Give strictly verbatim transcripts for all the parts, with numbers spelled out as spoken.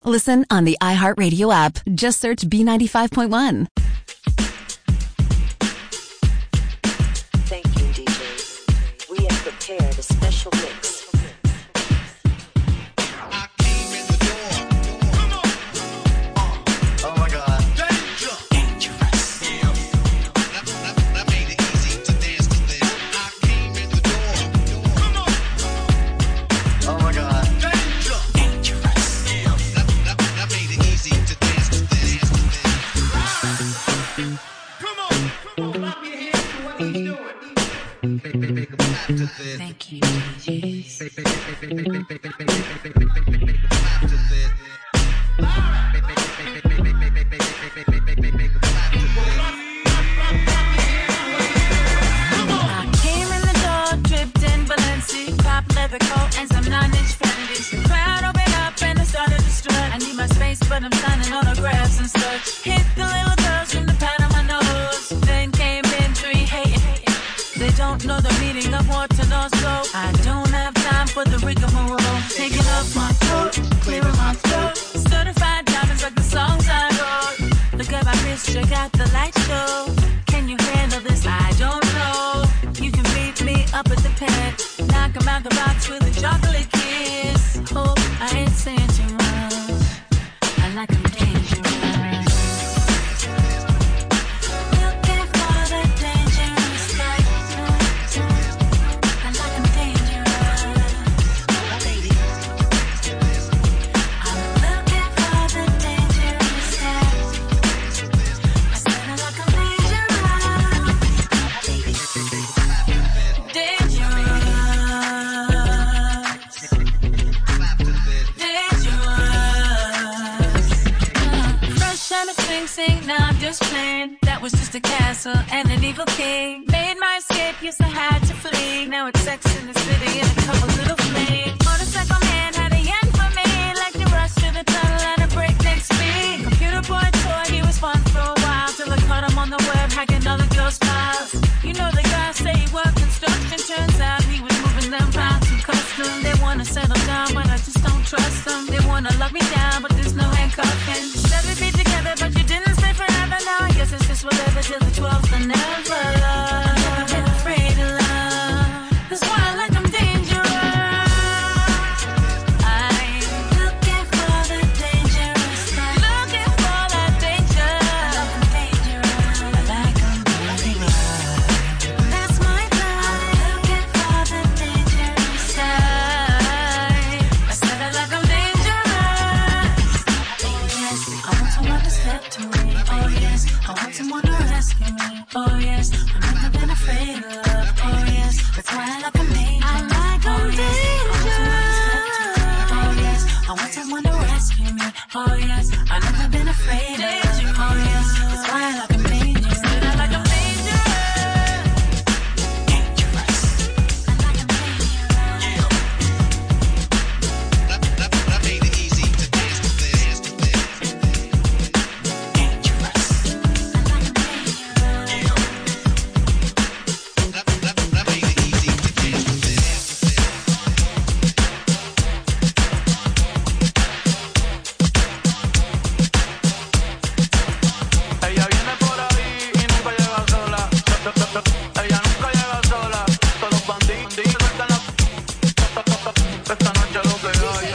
Listen on the iHeartRadio app. Just search B ninety-five point one. Thank you, D Js. We have prepared a special mix. Thank you, D Js. I came in the door, dripped in Balenci, pop leather coat and some nine-inch Fendis. The crowd opened up and I started to strut. I need my space, but I'm signing autographs and such. Hit the little girls from the pat on my nose. Then came in three hating. They don't know the meaning of water, no, so I don't have time for the rigmarole. Taking off my coat, clearing my throat. Certified diamonds like the songs I wrote. Look at my wrist, check out the light show. Can you handle this? I don't know. You can beat me up at the pad. Knock 'em out the box with a chocolate kiss. Hope I ain't saying too much. I like 'em dangerous. Sing, now I'm just playing. That was just a castle and an evil king. Made my escape, yes I had to flee. Now it's Sex in the City and a couple little flames. Motorcycle man had a yen for me, like to rush to the tunnel at a breakneck speed. Computer boy toy, he was fun for a while, till I caught him on the web hacking all the girls' files. You know the guys say he worked construction, turns out he was moving them pounds from custom. They wanna settle down, but I just don't trust them. They wanna lock me down, but there's no handcuffing. Said we'd be together, but you didn't stay forever. Now I guess it's just whatever till the twelfth and never. I've never been afraid of love. That's why I like 'em dangerous. I'm looking for the dangerous stuff. Looking for that danger. I like 'em dangerous. I like 'em dangerous. That's my plan. I'm looking for the dangerous side. I said I like 'em dangerous. Oh yes, I want someone to step to me. Oh yes, I want someone to rescue me. Oh yes, I've never been afraid of love. Oh yes, that's why I like 'em dangerous. I like 'em dangerous. Oh yes, I want someone to rescue me. Oh yes, I've never been afraid of love. Oh yes, that's why I like 'em dangerous. I like 'em dangerous. Dangerous. I like 'em dangerous. I made it easy to dance to this. Dangerous. I like 'em dangerous. I made it easy to dance to this. Ella viene por ahí y nunca llega sola. Ella nunca llega sola. Todos los bandidos sueltan la. Esta noche lo que hay.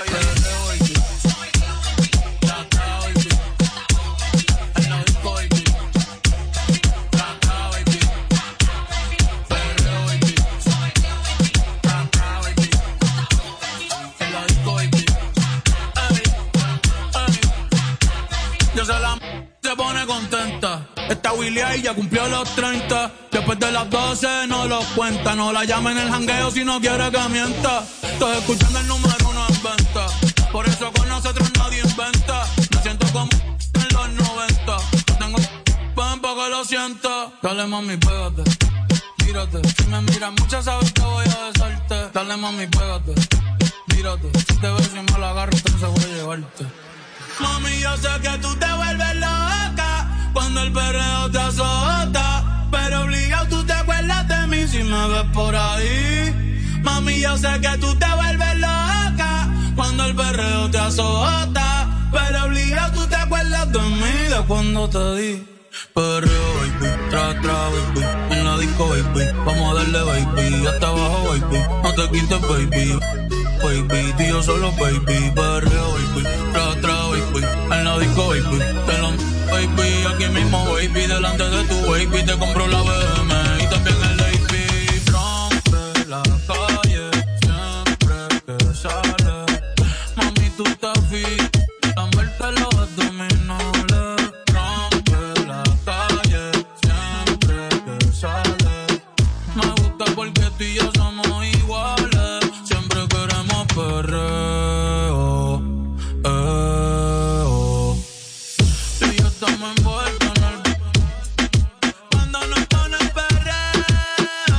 Yo sé la se pone contenta. Esta Willy ahí ya cumplió los treinta. Después de las doce no lo cuenta. No la llama en el jangueo si no quiere que mienta. Estoy escuchando el número uno en venta. Por eso con nosotros nadie inventa. Me siento como en los noventa. No tengo pan para que lo sienta. Dale mami, pégate, tírate. Si me miras mucho sabes que voy a besarte. Dale mami, pégate, tírate. Si te ves y me la agarro entonces voy a llevarte. Mami, yo sé que tú te vuelves loca cuando el perreo te azota, pero obligado tú te acuerdas de mí si me ves por ahí. Mami, yo sé que tú te vuelves loca cuando cuando el perreo te azota. Pero obligado tú te acuerdas de mí, de cuando te di. Perreo, baby, tra, tra, baby. En la disco, baby, vamos a darle, baby. Hasta abajo, baby, no te quites, baby. Baby, tío solo, baby. Perreo, baby, tra, tra, baby. En la disco, baby, te lo baby. Aquí mismo, baby, delante de tu baby. Te compro la B M y también el A P. Rompe la calle siempre que sale. Mami, tú estás fit. Lamberte los abdominales. Rompe la calle siempre que sale. Me gusta porque tú y yo somos iguales. Siempre queremos perreo. Eh, oh. Tú y yo estamos envueltos en el cuando nos pone perreo.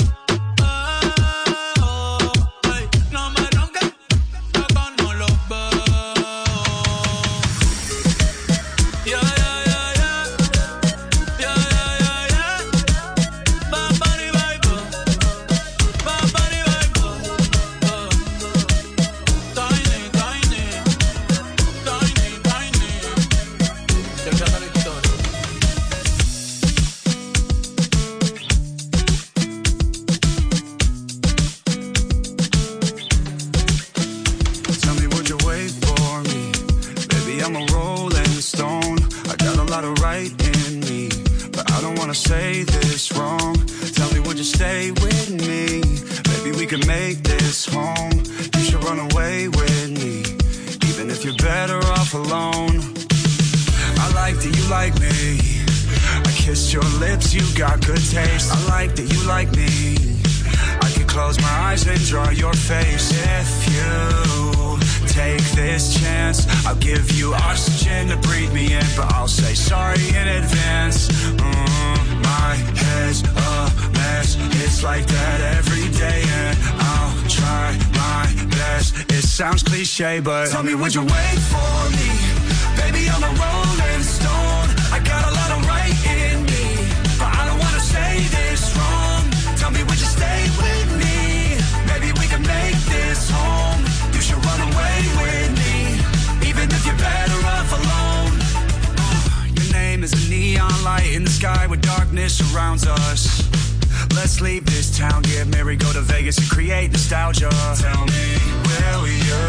Eh, oh. Ey, no me ronques, que acá no los veo. Yeah, yeah, yeah, yeah. Yeah, yeah, yeah, yeah. Bad Bunny, baby. Bad Bunny, baby. Uh. Tiny, tiny. Tiny, tiny. Chequeate la historia. Tell me, would you wait for me? Baby, I'm a rolling stone. I got a lot of right in me, but I don't wanna say this wrong. Tell me, would you stay with me? Maybe we can make this home. You should run away with me, even if you're better off alone. I like that you like me. I kissed your lips, you got good taste. I like that you like me. I can close my eyes and draw your face. If you take this chance, I'll give you oxygen to breathe me in, but I'll say sorry in advance. Mm, my head's a mess. It's like that every day, and I'll try my best. It sounds cliche, but tell me, would you wait for me? Baby, I'm a rolling stone. I got a lot of right in me, but I don't wanna say this wrong. Tell me, would you stay with me? Maybe we can make this home. You should run away with me, even if you're better off alone. Your name is a neon light in the sky where darkness surrounds us. Let's leave this town, get married, go to Vegas and create nostalgia. Tell me, will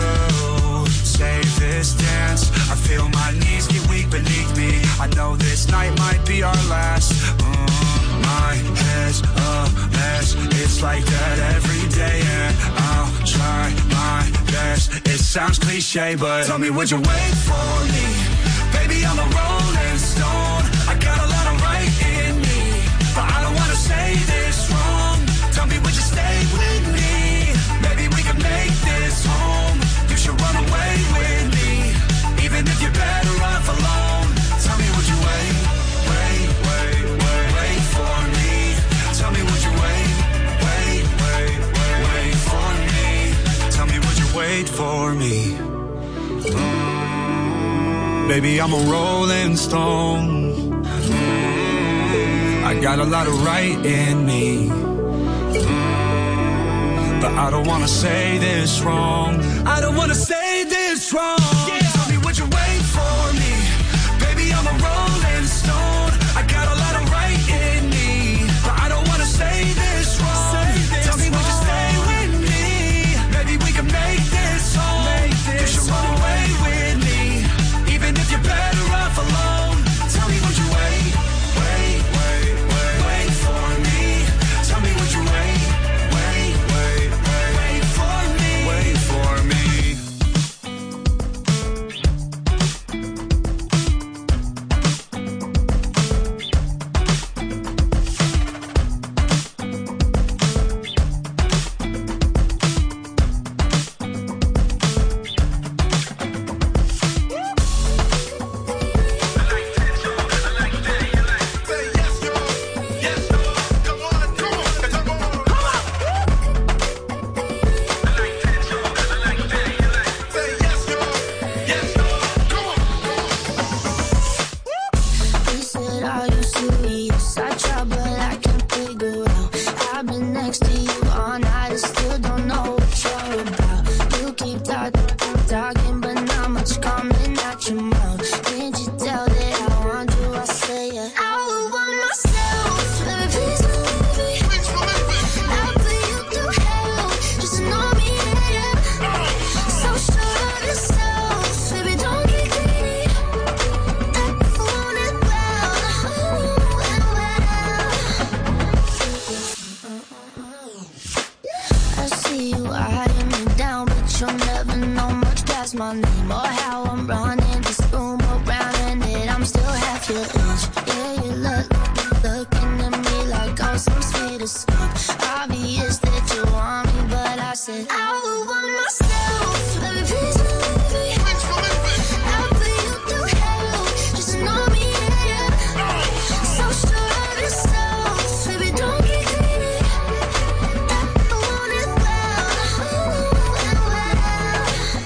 you save this dance? I feel my knees get weak beneath me. I know this night might be our last. Mm, my head's a mess. It's like that every day, and I'll try my best. It sounds cliche, but tell me, would you wait for me? Baby, I'm a rolling stone. I got a lot of right in me, but I don't wanna say this wrong. Tell me, would you stay with me? Maybe we can make this home. You should run away with me, even if you're better off alone. Tell me, would you wait, wait, wait, wait, wait for me? Tell me, would you wait, wait, wait, wait, wait for me? Tell me, would you wait for me? Mm, baby, I'm a rolling stone. Mm, I got a lot of right in me, mm, but I don't wanna say this wrong. I don't wanna say this wrong. Yeah. Tell me, would you wait for me? Baby, I'm a rolling stone. I got a lot of right in me, but I don't wanna say this wrong. Say this Tell me, would you stay with me? Maybe we can make this home. Make this you should run away with me, even if you're better off alone. Tell me, would you wait, wait, wait, wait, wait for me? Tell me, would you wait, wait, wait, wait, wait for me? Wait for me. your mouth. Can't you tell that I want you? I say it. I would want myself. Baby, please believe me. I'll put you through hell. Just to know me, yeah. So sure of yourself. Baby, don't get greedy. I want it well. Ooh, and well. I see you eyeing me down, but you'll never know much past my name or how I'm running this room around, and that I'm still half your age. Yeah, you look, looking at me like I'm some sweet escape. Obvious that you want me, but I said I would want myself. Baby, please believe me. I'll put you through hell. Just to know me, yeah. So sure of yourself. Baby, don't get greedy. I want it well. Ooh, and well.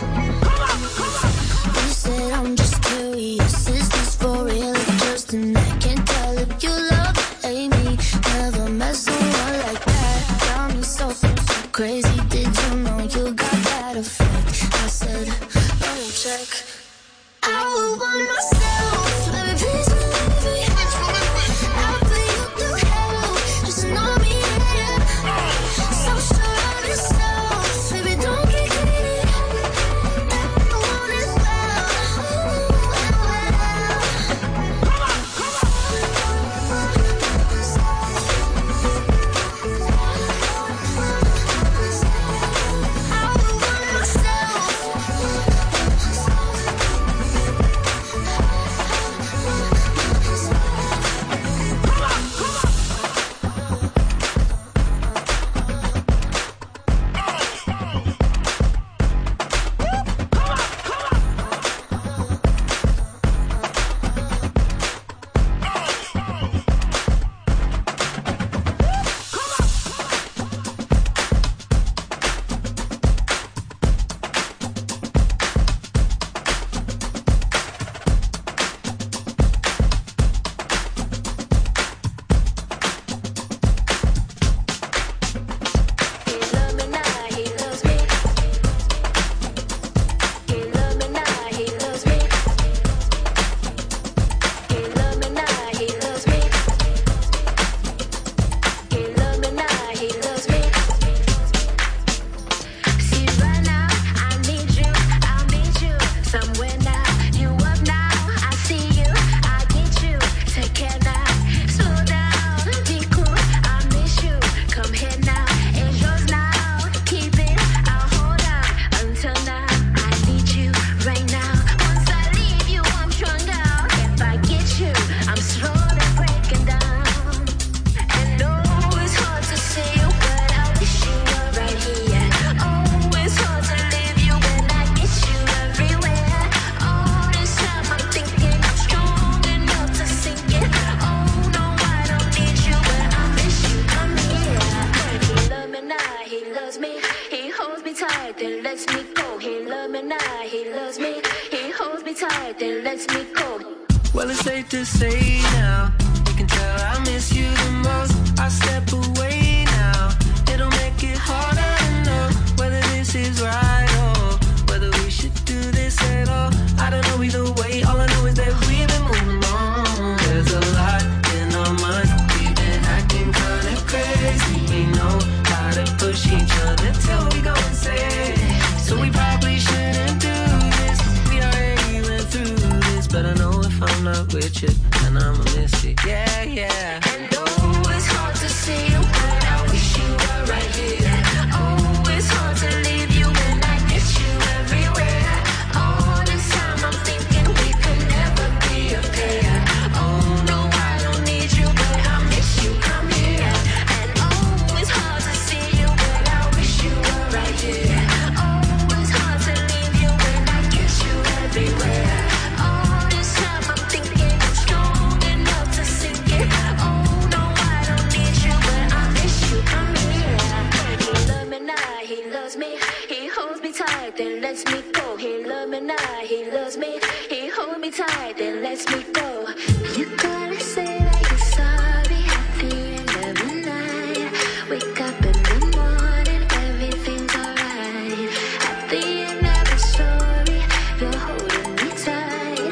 You said I'm just curious. Is this for real or just an act? Can't tell if you love or hate me. Never met someone like that. Got me so, so, so crazy. Did you know you got that effect? I said, let me check. I would want myself. Baby, please believe me. I'll put you through hell. Just to know me, yeah. So sure of yourself. Baby, don't get greedy. I want it well. Ooh, and well. I would want myself. He love me now, he loves me. He love me now, he loves me. He love me now, he loves me. He love me now, he loves me. See right now, I need you, I'll meet you somewhere now. You up now, I see you, I get you. Take care now, slow down, be cool. I miss you, come here now. It's yours now, keep it, I'll hold on until now. I need you right now. Once I leave you, I'm stronger. If I get you, I'm slowly breaking down. And oh, it's hard to see you, but I wish you were right here. Oh, it's hard to leave you when I get you everywhere. All this time I'm thinking I'm strong enough to sink it. Oh no, I don't need you, but I miss you. Come here. He love me now, he loves me. He holds me tight, then lets me go. He love me now, he loves me. He holds me tight, then lets me go. Well, it's safe to say now. You can tell I miss you the most. I step away now. It'll make it harder to know whether this is right or whether we should do this at all. I don't know either way. All I know is that we've been moving on. There's a lot in our minds. We've been acting kind of crazy. We know how to push each other till we go insane. So we probably shouldn't do this. We already went through this, but I know if I'm not with you, then I'ma miss it. Yeah, yeah. And oh, it's hard to see you, but I wish you were right here. Oh, it's hard to leave you when I get you everywhere. All this time I'm thinking we could never be a pair. Oh no, I don't need you, but I miss you. Come here. And oh, it's hard to see you, but I wish you were right here. Oh, it's hard to leave you when I get you everywhere. All this time I'm thinking I'm strong enough to sink it. Oh no, I don't need you, but I miss you. Come here. He love me now, he loves me. He holds me tight, then lets me go. He love me now, he loves me. He holds me tight, then lets me go. You gotta say that you're sorry at the end of the night. Wake up in the morning, everything's alright. At the end of the story, you're holding me tight.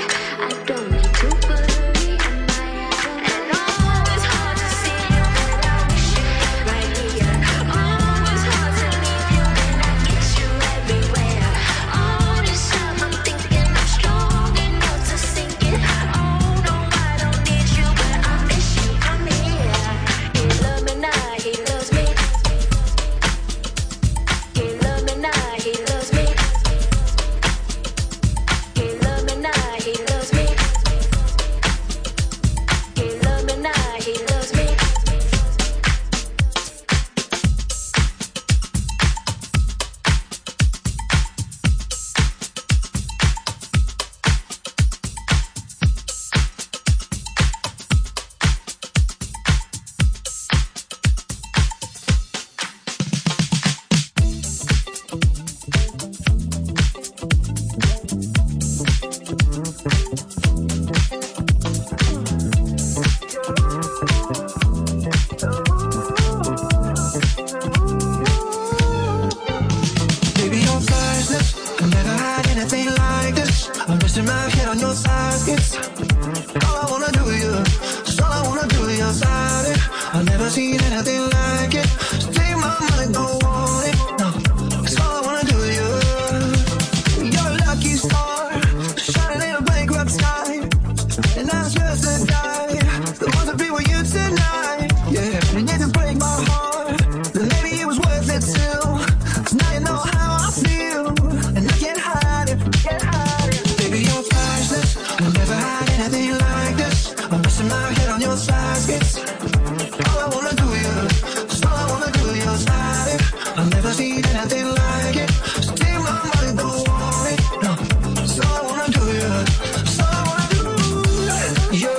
resting my head on your side. It's all I wanna do with you. Just all I wanna do with your side. I've never seen anything like it. So take my money, don't want it. No, it's all I wanna do with you. You're a lucky star, shining in a bankrupt sky. And I'm just to die. The ones that be with you tonight. Yeah, and you can break my heart. Then maybe it was worth it too. Cause now you know how I feel. And I can't hide it, can't hide it. Baby, you're priceless. I'll never hide anything like this. I'm resting my head on your side. It's all I wanna do with you. Just all I wanna do with your side. I've never seen anything like it. So take my money, don't want it. No, it's all I wanna do with you. It's all I wanna do. You.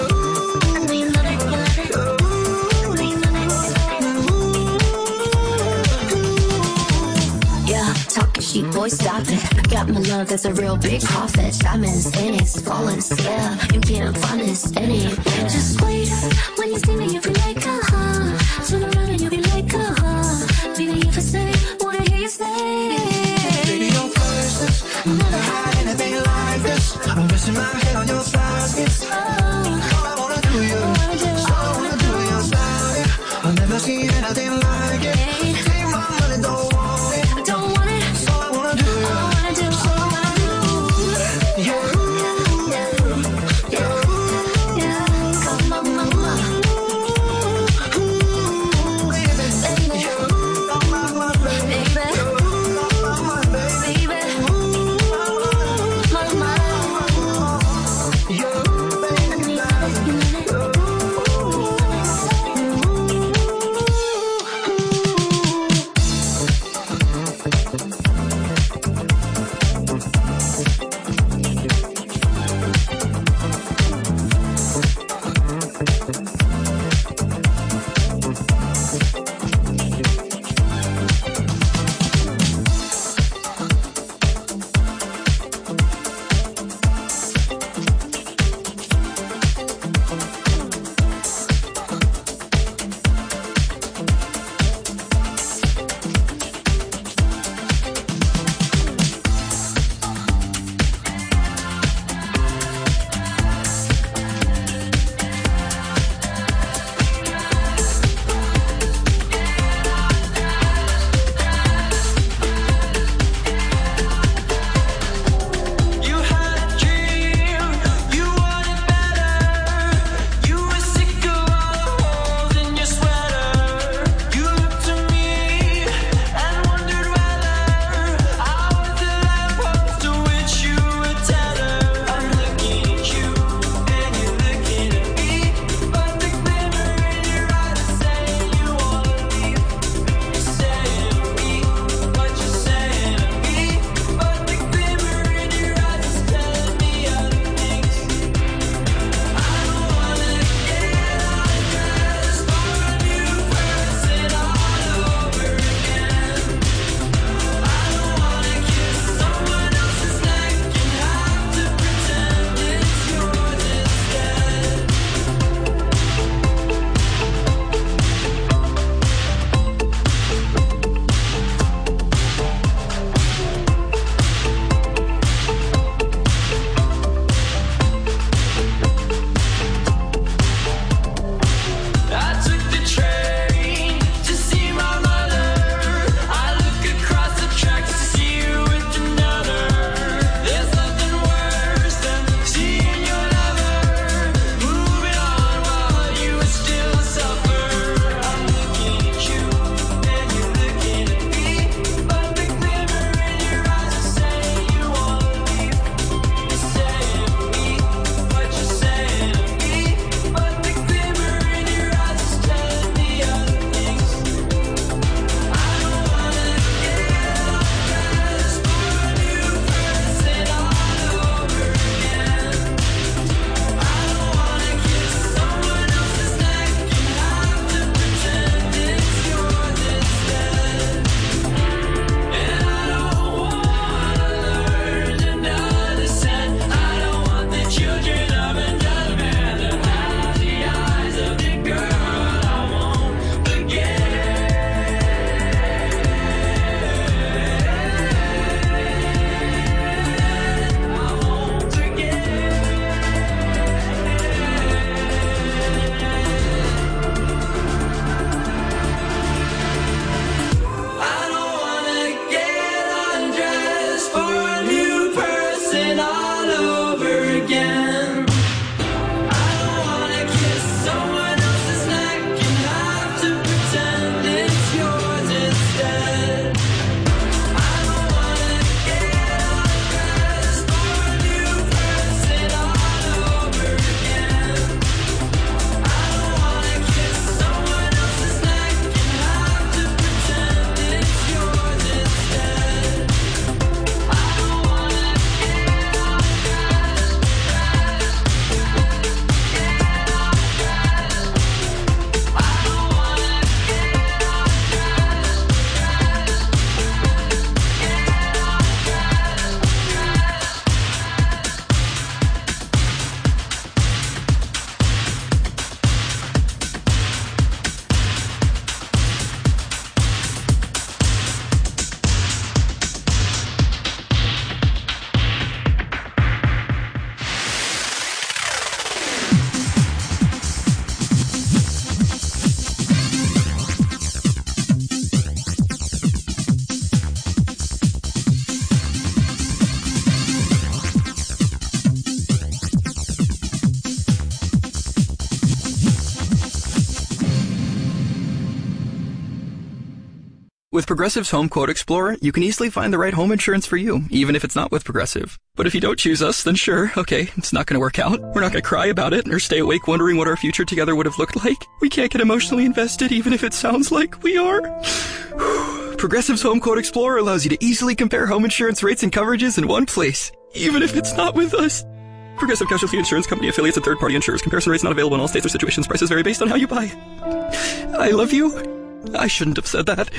Yeah, talking sheep, boy, stop it. Got my love, that's a real big profit. Diamonds in it, flawless, yeah. You can't find this anywhere. Just wait, when you see me, you'll be like, uh-huh. Turn around and you'll be like, uh-huh. Baby, if I say, wanna hear you say. Baby, you're priceless. I'll never hide anything like this. I'm resting my head on your side. It's all I wanna do with you. It's all I wanna do with your side. I've never seen anything like it. Take my money, don't want it. I don't want it. It's all I wanna do. All I wanna do, It's all I wanna do. Yeah. yeah. Come on, mama. Baby. Baby. Oh, my, my baby. Baby. Oh, my, my baby. Baby. Mama. Yeah, baby. With Progressive's Home Quote Explorer, you can easily find the right home insurance for you, even if it's not with Progressive. But if you don't choose us, then sure, okay, it's not going to work out. We're not going to cry about it or stay awake wondering what our future together would have looked like. We can't get emotionally invested even if it sounds like we are. Progressive's Home Quote Explorer allows you to easily compare home insurance rates and coverages in one place, even if it's not with us. Progressive Casualty Insurance Company affiliates and third-party insurers. Comparison rates not available in all states or situations. Prices vary based on how you buy. I love you. I shouldn't have said that.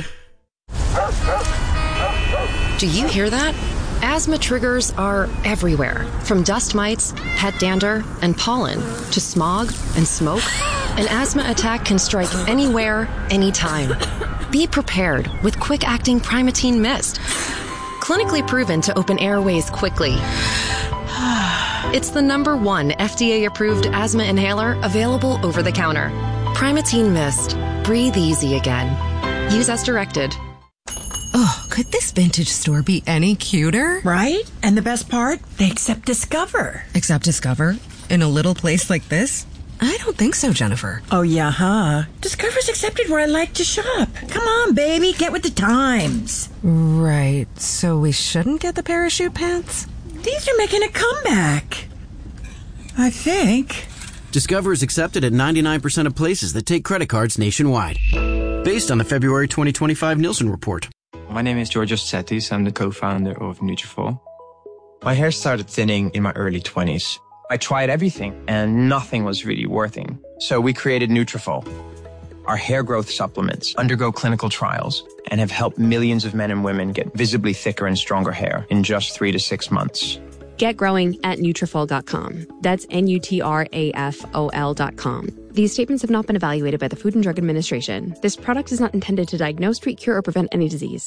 Do you hear that? Asthma triggers are everywhere, from dust mites, pet dander, and pollen, to smog and smoke. An asthma attack can strike anywhere, anytime. Be prepared with quick-acting Primatene Mist. Clinically proven to open airways quickly. It's the number one F D A-approved asthma inhaler available over the counter. Primatene Mist. Breathe easy again. Use as directed. Oh, could this vintage store be any cuter? Right? And the best part? They accept Discover. Accept Discover? In a little place like this? I don't think so, Jennifer. Oh, yeah, huh? Discover's accepted where I like to shop. Come on, baby, get with the times. Right, so we shouldn't get the parachute pants? These are making a comeback. I think. Discover is accepted at ninety-nine percent of places that take credit cards nationwide. Based on the February twenty twenty-five Nielsen report. My name is Georgios Tsetis. I'm the co-founder of Nutrafol. My hair started thinning in my early twenties. I tried everything and nothing was really working. So we created Nutrafol. Our hair growth supplements undergo clinical trials and have helped millions of men and women get visibly thicker and stronger hair in just three to six months. Get growing at Nutrafol dot com. That's N U T R A F O L dot com. These statements have not been evaluated by the Food and Drug Administration. This product is not intended to diagnose, treat, cure, or prevent any disease.